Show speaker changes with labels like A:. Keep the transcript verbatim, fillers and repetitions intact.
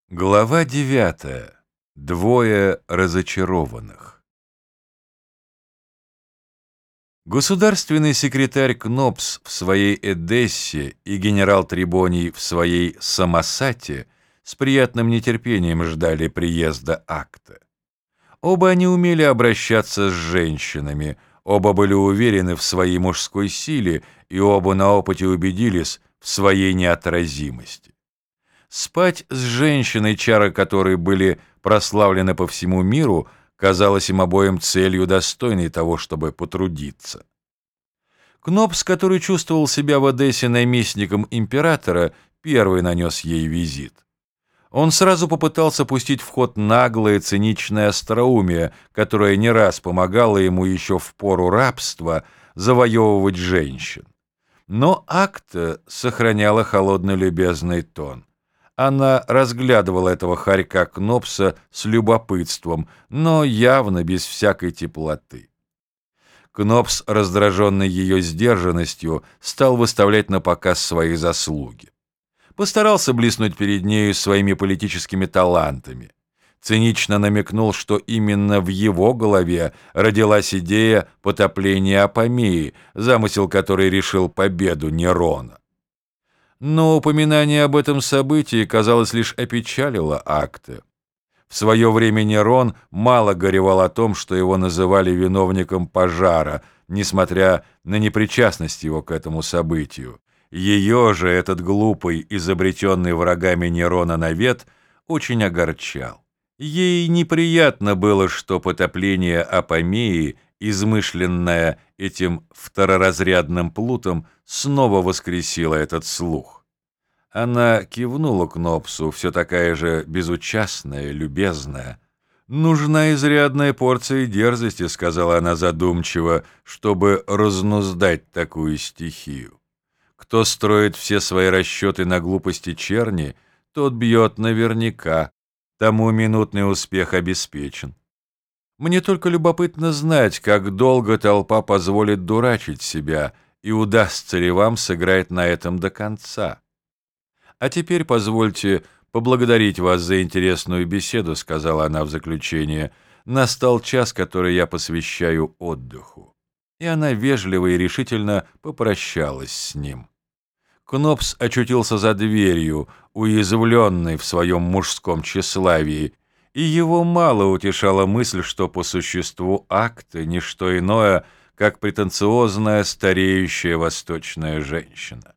A: Глава девятая. Двое разочарованных. Государственный секретарь Кнопс в своей Эдессе и генерал Трибоний в своей Самосате с приятным нетерпением ждали приезда акта. Оба они умели обращаться с женщинами, оба были уверены в своей мужской силе и оба на опыте убедились в своей неотразимости. Спать с женщиной, чары которой были прославлены по всему миру, казалось им обоим целью, достойной того, чтобы потрудиться. Кнопс, который чувствовал себя в Эдессе наместником императора, первый нанес ей визит. Он сразу попытался пустить в ход наглое циничное остроумие, которое не раз помогало ему еще в пору рабства завоевывать женщин. Но акта сохраняла холодный любезный тон. Она разглядывала этого хорька Кнопса с любопытством, но явно без всякой теплоты. Кнопс, раздраженный ее сдержанностью, стал выставлять на показ свои заслуги. Постарался блеснуть перед нею своими политическими талантами. Цинично намекнул, что именно в его голове родилась идея потопления Апамеи, замысел которой решил победу Нерона. Но упоминание об этом событии, казалось, лишь опечалило акта. В свое время Нерон мало горевал о том, что его называли виновником пожара, несмотря на непричастность его к этому событию. Ее же этот глупый, изобретенный врагами Нерона навет, очень огорчал. Ей неприятно было, что потопление Апамеи, измышленное этим второразрядным плутом, снова воскресило этот слух. Она кивнула Кнопсу, все такая же безучастная, любезная. «Нужна изрядная порция дерзости», — сказала она задумчиво, «чтобы разнуздать такую стихию. Кто строит все свои расчеты на глупости черни, тот бьет наверняка, тому минутный успех обеспечен. Мне только любопытно знать, как долго толпа позволит дурачить себя, и удастся ли вам сыграть на этом до конца. А теперь позвольте поблагодарить вас за интересную беседу», — сказала она в заключение. «Настал час, который я посвящаю отдыху». И она вежливо и решительно попрощалась с ним. Кнопс очутился за дверью, уязвленный в своем мужском тщеславии, и его мало утешала мысль, что по существу акта не что иное, как претенциозная стареющая восточная женщина.